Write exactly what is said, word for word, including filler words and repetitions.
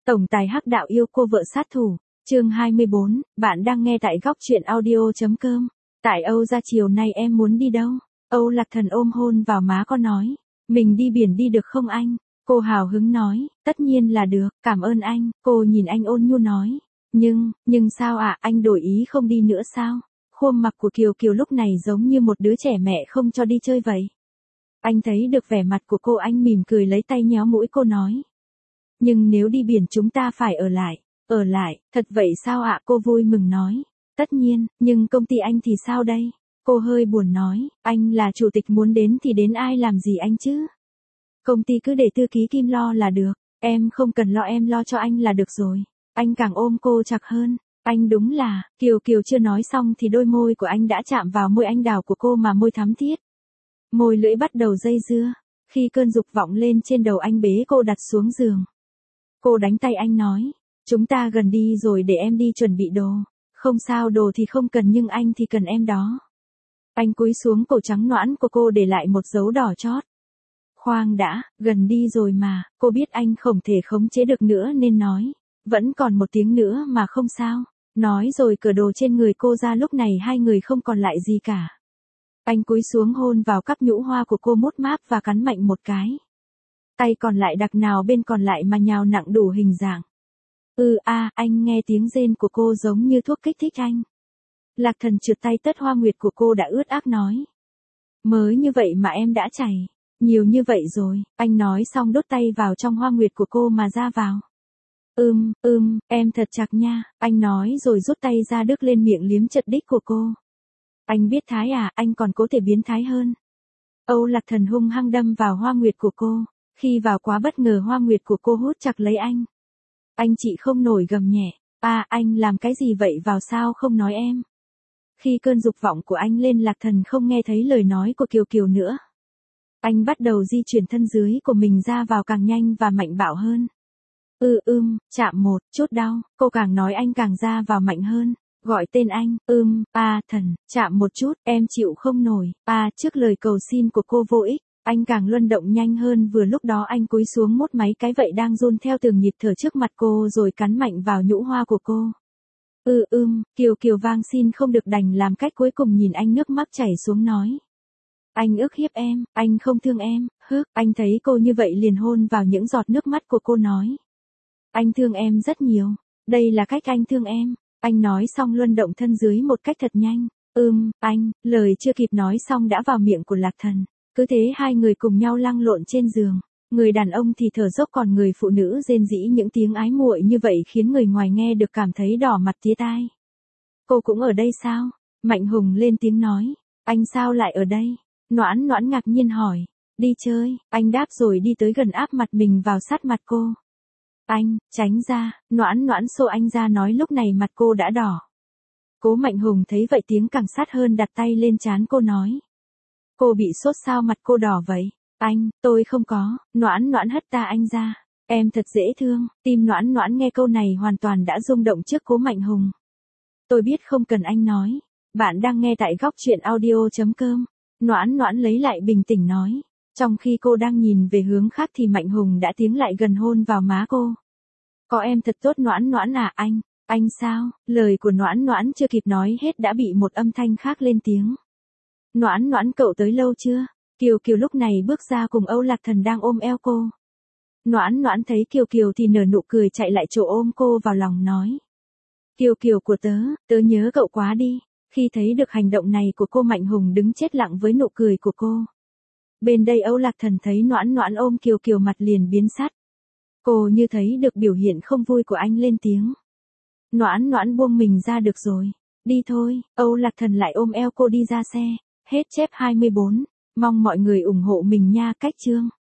Tổng tài hắc đạo yêu cô vợ sát thủ, chương hai mươi bốn, bạn đang nghe tại góc truyện audio.com. Tại Âu ra chiều nay em muốn đi đâu? Âu Lạc Thần ôm hôn vào má con nói. Mình đi biển đi được không anh? Cô hào hứng nói, tất nhiên là được, cảm ơn anh. Cô nhìn anh ôn nhu nói. Nhưng, nhưng sao ạ, à, anh đổi ý không đi nữa sao? Khuôn mặt của Kiều Kiều lúc này giống như một đứa trẻ mẹ không cho đi chơi vậy. Anh thấy được vẻ mặt của cô, anh mỉm cười lấy tay nhéo mũi cô nói. Nhưng nếu đi biển chúng ta phải ở lại. Ở lại, thật vậy sao ạ? À? Cô vui mừng nói. Tất nhiên, nhưng công ty anh thì sao đây? Cô hơi buồn nói, anh là chủ tịch muốn đến thì đến, ai làm gì anh chứ? Công ty cứ để thư ký Kim lo là được, em không cần lo, em lo cho anh là được rồi. Anh càng ôm cô chặt hơn. Anh đúng là, Kiều Kiều chưa nói xong thì đôi môi của anh đã chạm vào môi anh đào của cô mà môi thắm thiết. Môi lưỡi bắt đầu dây dưa, khi cơn dục vọng lên trên đầu anh bế cô đặt xuống giường. Cô đánh tay anh nói, chúng ta gần đi rồi, để em đi chuẩn bị đồ. Không sao, đồ thì không cần nhưng anh thì cần em đó. Anh cúi xuống cổ trắng nõn của cô để lại một dấu đỏ chót. Khoan đã, gần đi rồi mà. Cô biết anh không thể khống chế được nữa nên nói, vẫn còn một tiếng nữa mà không sao. Nói rồi cởi đồ trên người cô ra, lúc này hai người không còn lại gì cả. Anh cúi xuống hôn vào cắp nhũ hoa của cô mút máp và cắn mạnh một cái. Tay còn lại đặt nào bên còn lại mà nhào nặng đủ hình dạng. Ừ a, à, anh nghe tiếng rên của cô giống như thuốc kích thích anh. Lạc Thần trượt tay tất hoa nguyệt của cô đã ướt ác nói. Mới như vậy mà em đã chảy. Nhiều như vậy rồi, anh nói xong đốt tay vào trong hoa nguyệt của cô mà ra vào. Ưm, ưm, em thật chặt nha, anh nói rồi rút tay ra đứt lên miệng liếm chật đích của cô. Anh biết thái à, anh còn có thể biến thái hơn. Âu Lạc Thần hung hăng đâm vào hoa nguyệt của cô. Khi vào quá bất ngờ, hoa nguyệt của cô hút chặt lấy anh. Anh chị không nổi gầm nhẹ. À, anh làm cái gì vậy, vào sao không nói em? Khi cơn dục vọng của anh lên, Lạc Thần không nghe thấy lời nói của Kiều Kiều nữa. Anh bắt đầu di chuyển thân dưới của mình ra vào càng nhanh và mạnh bạo hơn. Ừ ưm, chạm một, chút đau, cô càng nói anh càng ra vào mạnh hơn. Gọi tên anh, ưm, a Thần, chạm một chút, em chịu không nổi. À, trước lời cầu xin của cô vô ích, anh càng luân động nhanh hơn. Vừa lúc đó anh cúi xuống mút máy cái vậy đang run theo từng nhịp thở trước mặt cô rồi cắn mạnh vào nhũ hoa của cô. Ừ ưm, Kiều Kiều vang xin không được đành làm cách cuối cùng nhìn anh, nước mắt chảy xuống nói. Anh ức hiếp em, anh không thương em, hức, anh thấy cô như vậy liền hôn vào những giọt nước mắt của cô nói. Anh thương em rất nhiều, đây là cách anh thương em. Anh nói xong luân động thân dưới một cách thật nhanh. Ừm, anh, lời chưa kịp nói xong đã vào miệng của Lạc Thần. Cứ thế hai người cùng nhau lăn lộn trên giường. Người đàn ông thì thở dốc, còn người phụ nữ rên rỉ những tiếng ái muội như vậy khiến người ngoài nghe được cảm thấy đỏ mặt tía tai. Cô cũng ở đây sao? Mạnh Hùng lên tiếng nói. Anh sao lại ở đây? Noãn Noãn ngạc nhiên hỏi. Đi chơi, anh đáp rồi đi tới gần áp mặt mình vào sát mặt cô. Anh, tránh ra, Noãn Noãn xô anh ra nói, lúc này mặt cô đã đỏ. Cố Mạnh Hùng thấy vậy tiếng càng sát hơn, đặt tay lên trán cô nói. Cô bị sốt sao mặt cô đỏ vậy? Anh, tôi không có. Noãn Noãn hất ta anh ra. Em thật dễ thương. Tim Noãn Noãn nghe câu này hoàn toàn đã rung động trước Cố Mạnh Hùng. Tôi biết không cần anh nói. Bạn đang nghe tại góc truyện audio.com. Noãn Noãn lấy lại bình tĩnh nói. Trong khi cô đang nhìn về hướng khác thì Mạnh Hùng đã tiến lại gần hôn vào má cô. Có em thật tốt Noãn Noãn à anh, anh sao? Lời của Noãn Noãn chưa kịp nói hết đã bị một âm thanh khác lên tiếng. Noãn Noãn, cậu tới lâu chưa? Kiều Kiều lúc này bước ra cùng Âu Lạc Thần đang ôm eo cô. Noãn Noãn thấy Kiều Kiều thì nở nụ cười chạy lại chỗ ôm cô vào lòng nói. Kiều Kiều của tớ, tớ nhớ cậu quá đi. Khi thấy được hành động này của cô, Mạnh Hùng đứng chết lặng với nụ cười của cô. Bên đây Âu Lạc Thần thấy Noãn Noãn ôm Kiều Kiều, mặt liền biến sắc. Cô như thấy được biểu hiện không vui của anh lên tiếng. Noãn Noãn buông mình ra, được rồi, đi thôi. Âu Lạc Thần lại ôm eo cô đi ra xe. Hết chép hai mươi bốn. Mong mọi người ủng hộ mình nha. Cách chương.